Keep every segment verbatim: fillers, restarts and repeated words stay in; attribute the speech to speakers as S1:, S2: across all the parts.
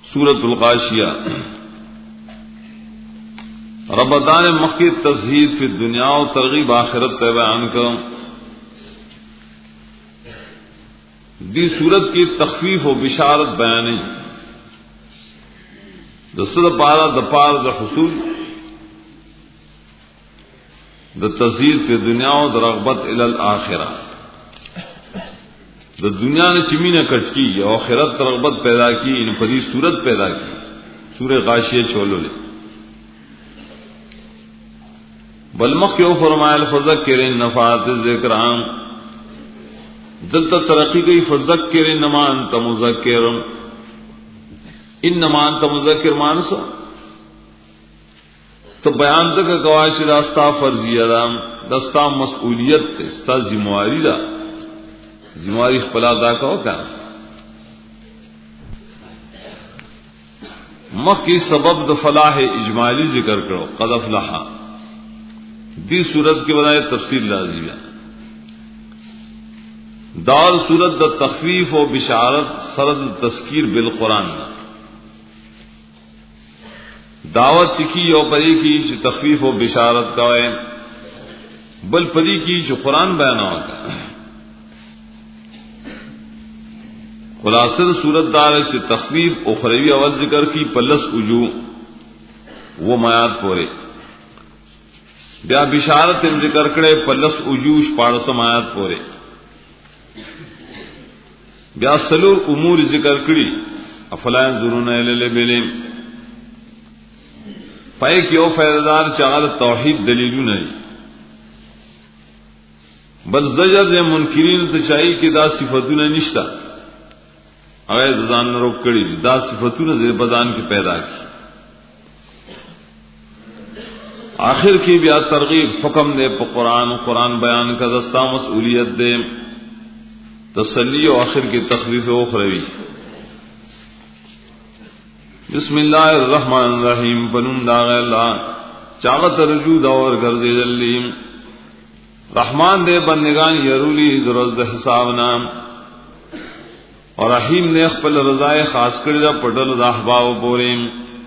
S1: सूरत الغاشیہ ربطان مخی تزہید فی الدنیا و ترغیب آخرت تے بیان کر دی صورت کی تخفیف و بشارت بیانی دسر پارا دپار د حصول د تزہید فی الدنیا و د رغبت الی الاخرہ د دنیا نے چمینہ کٹ کی اور آخرت رغبت پیدا کی ان پری صورت پیدا کی سورہ غاشیہ چھولو لے بلمخ کیوں فرمایا الفذکر نفعات الذکر عام دلتا ترقی گئی فذکر انما انت مذکر انما انت مذکر مانسا تو بیان تک گواش داستا فرضیہ داستا مسئولیت داستا ذمہواری دا ذمہواری خپل ادا کو کا مخی سبب د فلاح اجمالی ذکر کرو قد افلح دی صورت کے بجائے تفصیل لازم ہے دار صورت د تخفیف و بشارت سرد تذکیر بالقرآن دعوت چکی یو پری کی جو تخفیف و بشارت کا ہے بل پری کی جو قرآن بیان ہوگا خلاصر صورت دار سے تخفیف اخروی اول ذکر کی پلس اجو وہ میات پورے بیا بشارت ذکر کرے پلس اجوش پارس میات پورے بیا سلور امور ذکر کری افلا ينظرون الى الابل پائے کیو فیضدار چاغل توحید دلیلو نہیں بل زجر دے منکرین تو چاہیے کہ دا صفتوں نے نشتا اگر دزان نہ روک کڑی دا صفتوں نے بدان کی پیدا کی آخر کی بیا ترغیب حکم دے پا قرآن قرآن بیان کا دستا مسئولیت دے تسلی و آخر کی تخفیف اخروی بسم اللہ الرحمن الرحیم فنم داغ اللہ چاغت رجو دور گرزی جلیم رحمان دے بندگان یرولی درزد حساب نام اور رحیم نے خپل رضائے خاص کردہ پٹل دا احباب پوریم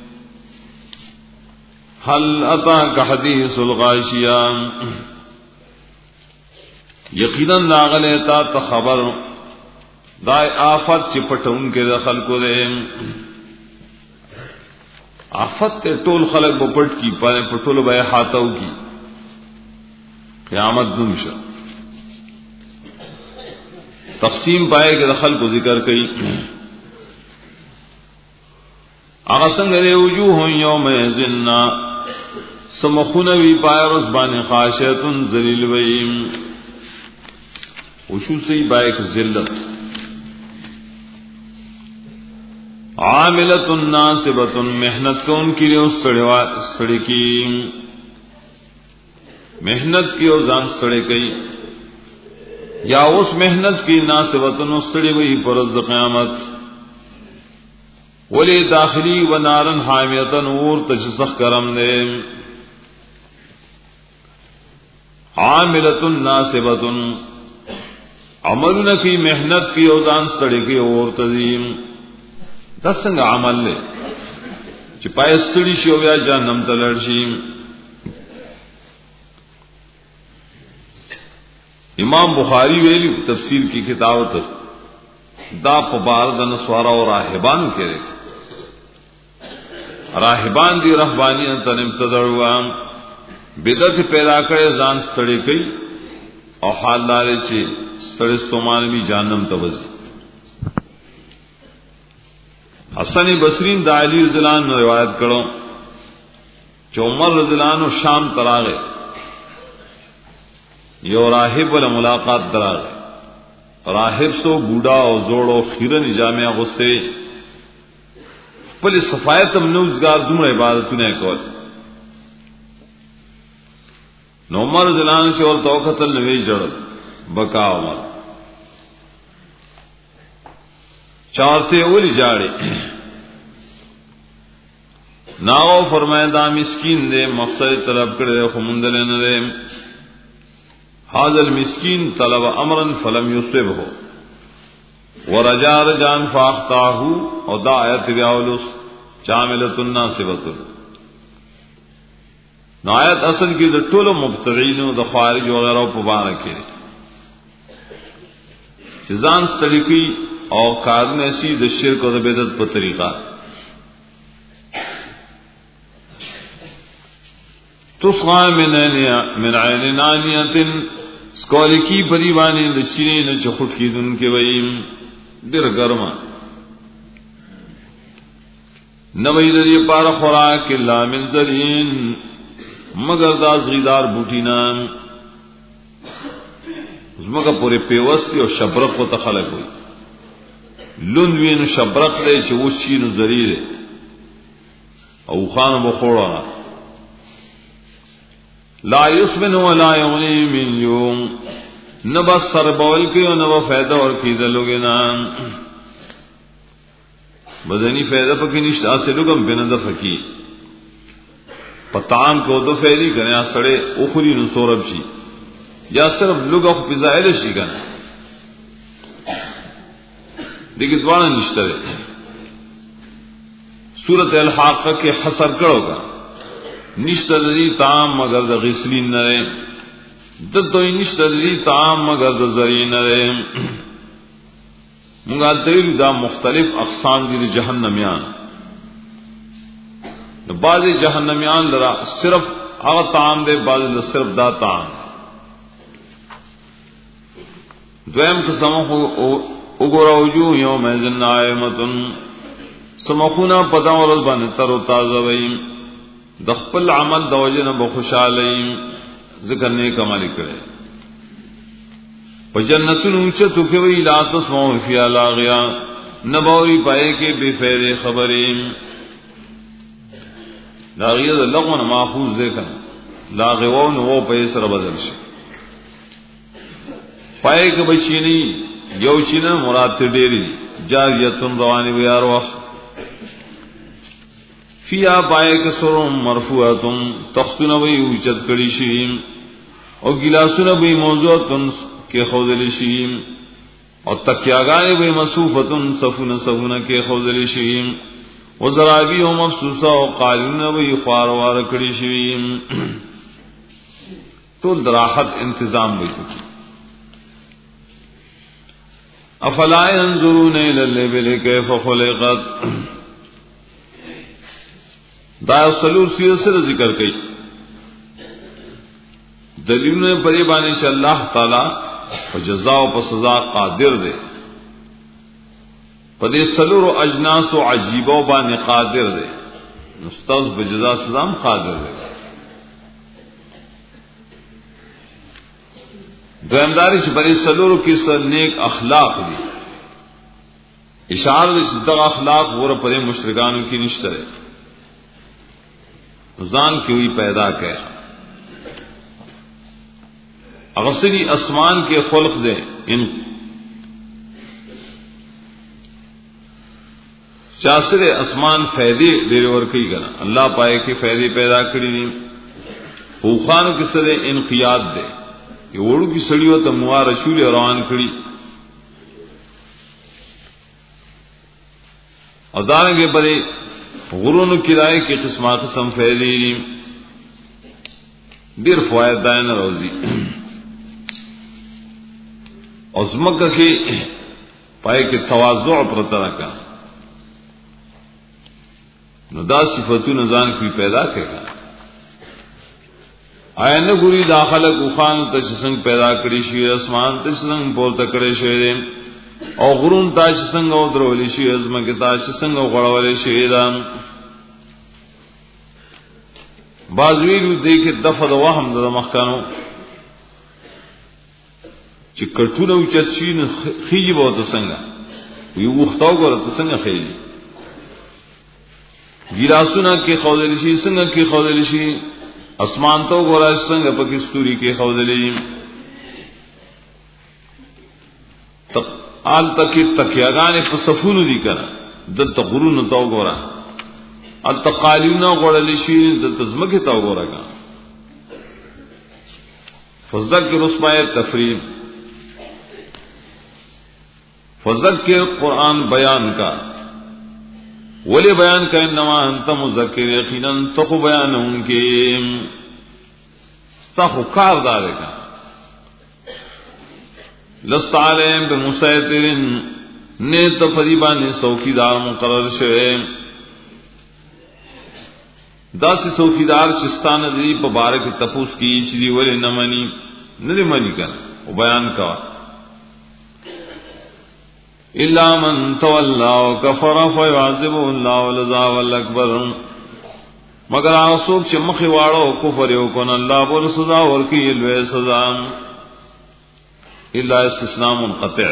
S1: حل اتاک حدیث الغاشیہ یقیناً لاغل اتا تخبر دائے آفت چپٹ ان کے دخل کو دے آفت تے ٹول خلق بپٹ کی پانے پٹول بے حاتو کی قیامت نمشا تقسیم پائے کہ دخل کو ذکر کئی اغسنگ دے وجوہ یوم ذنہ سمخونوی پائے رسبان خاشیتن ذلیل ویم وشو سی پائے کہ ذلت عاملت ناصبت محنت کو ان کی لئے استڑے کی محنت کی اور زان استڑے کی یا اس محنت کی ناصبتن استڑی ہوئی پرز قیامت ولی داخلی و نارن حامیتن اور تجسخ کرم دے عاملتن ناصبتن عملن کی محنت کی اوزان استڑی کی اور تزیم دس سنگ عمل لے چپائے استڑی شو گیا جہنم تلرشیم امام بخاری ویلی تفسیر کی کتاب دا پبار دا نسوارا و راہبان کے رہے راہبان دی رہبانی انتن امتدروان بدت پیدا کرے زان ستڑے کئی اور حال دارے چھے ستڑے ستومان بھی جانم توزی حسن بصرین دا علی رضلان نے روایت کرو جو عمر رضلان و شام تراغے یو راہب والا ملاقات درار راہب سو بوڑھا اور زوڑو خیرن جامع غصے پلی صفایت منوزگار دمر عبادت نے کول نو عمر زلان سے اور توقت النوی جڑل بکا عمر چارتے اولی جاڑے ناو فرمائے دا مسکین دے مقصد طلب کرے خمندلے نہ دے هذا المسكين طلب امرا فلم يصبه ورجا رجان فاختاهو او دا آیت بیاولوس چاملت الناصبت. نو آیت اصل کی د ټولو مبتدعين د خوارج وغیرہ په باره کې چې ځان ستړي او کارونه سي د شرک او د بدعت په طریقه تسقى من من عين نانية سکول کی پریوانی د چینه نه چخټ کیدون کې وایي ډیر ګرما نوې د دې پار خوراک الا من ذرین مگر داس غیدار بوټی نام زمګه پورې پیوستی او شبرق کو تخلق وي لون وین شبرق دې چې وشي نو ذری او خان بخورا لا يسمن ولا يغني من يوم نبا سر بول کے اور نبا فائدہ اور کی دلوگے نام بدنی فائدہ پکی نشت آسے لگم بین دفع کی پتام کو دو فائدی کرنے یا سڑے اخری نصورب شی یا صرف لگا خو پزائل شی کرنے دیکھ دوانا نشترے سورت الحاقہ کے حسر کرو گا نشتر دی طعام مگر د غسلین نرے دتوی نشتر دی طعام مگر د زرین نرے منگا تیری دا مختلف اقسام دی جہنمیان بعض جہنمیان لرا صرف اغا طعام دے بعض صرف دا طعام دویم قسمہ اگورا وجوہ یوم ایزن آئیمتن سمخونا پتا ورد بانی تر و تازویم د خپل عمل د وجنه به خوشاله ذکر نیک عمل کړي په جنتونو چې تو کې وی لا تسمعوا فی لاغیا نبوی پای کې بے فائدې خبرې لاغیا د لغون ماخوذ ذکر لاغوون وو په سره بدل شي پای کې بچینی یو چینه مراد ډېری جاریتون رواني وی ارواح فیا پائے کے سرم مرفوعتم تختن وی اوچت کڑی شیم اور گلاسن وی موضوعتن کے خوذل شیم اور تکیاگان وی مصوفتن صفن صفن کے خوذل شیم و زرابی و مفسوسا و قالون وی خواروار کڑی شیم تو دراحت انتظام بھی کچھ افلا ينظرون الى الابل كيف خلقت دا سلور سیر سر ذکر کئی دلیل نے پری بانے سے اللہ تعالی و جزا و سزا قادر دے پدے سلور و اجناس و عجیبہ بانے قادر دے مستوز بجزا سزام قادر دے دوامداری سے پدے سلور کی سر نیک اخلاق دی اشارہ دے صدق اخلاق ور پدے مشرکانوں کی نشترے زان کی ہوئی پیدا کہ اغسری اسمان کے خلق دے ان چاسر اسمان فیدے دیر ورکی گنا اللہ پائے کہ فیدے پیدا کری نہیں خوخانو کی سر انقیاد دے یہ وڑو کی سڑیو تا موا رسول روان کری اور دارنگے پرے غرون کرائے کی قسمہ قسم فیلی دیر فوائد دائن روزی عظمک کے پائے کے تواضع پرترہ کا ندا صفتو نظان کی پیدا کرے آیا نگوری داخل کوخان تشسنگ پیدا کری شوی اسمان تشسنگ پورتا کرے شوی او غرون تاشسنگ او درولی شوی ازمک تاشسنگ او غڑولی شوی دام بازویلو دیکھ دفع دا وحم دا مخکانو چی کرتونو چت شوی خیجی باوتا سنگا وی وختاو گورتا سنگا خیجی گیراسونا کی خوضلی شوی سنگا کی خوضلی شوی اسمان تو گورا سنگ پاکستوری کے خوضلی آل تکی تکیاگان فصفونو دی کنا دلتا غرون تو گورا آل تقالیونا گورلی شوی دلتا زمکی تو گورا کنا فذکر رسمائے تفریم फज़क्किर कुरान बयान का वले बयान का इन्नमा अंत मुज़क्किर यकीनन तो बयान उनके कार दारे का लस्तालेम पे मुसैतिरिन ने तो फरीबा ने चौकीदार मुकर्रर शवे दासी चौकीदार चिस्तान दी मुबारक तपूस की श्री वले न मनी नरे मनी कर वो बयान का इल्ला मन तवल्ला व कफर फयुअज़िबुहु अल्लाहु अज़ाबल अकबर मगर आसोक चमखे वाड़ो कुफर को अल्लाह बोल सजा और की लवे सजा इल्ला इस्तिस्ना मुनक़ति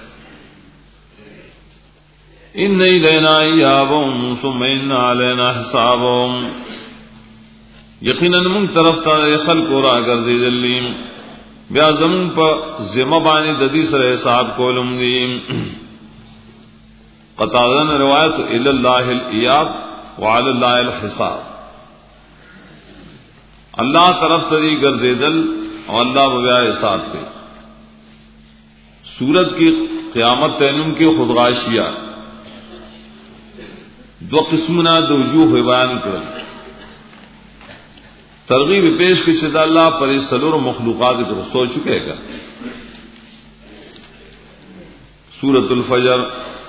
S1: इन्ना इलैना इयाबहुम सुम्मा इन्ना अलैना हिसाबहुम यकीनन मुन तरफ ता खल्क रा गर्दी दलीम ब्या जमीन पर जिम्मेबानी ददी सर हिसाब कोलम दी क़तादन रिवायत इलल्लाहिल इयाब व अलल्लाहिल हिसाब अल्लाह तरफ तरी गर्देदल और अल्लाह बगैर हिसाब पे सूरत की क़यामत तैनुम की खुदगाशिया दो किस्मना दो वजूह बयान कर तरगीब पेश की शिदा अल्लाह पर सलूर मखलूक़ात को सो चुके का सूरतुल फजर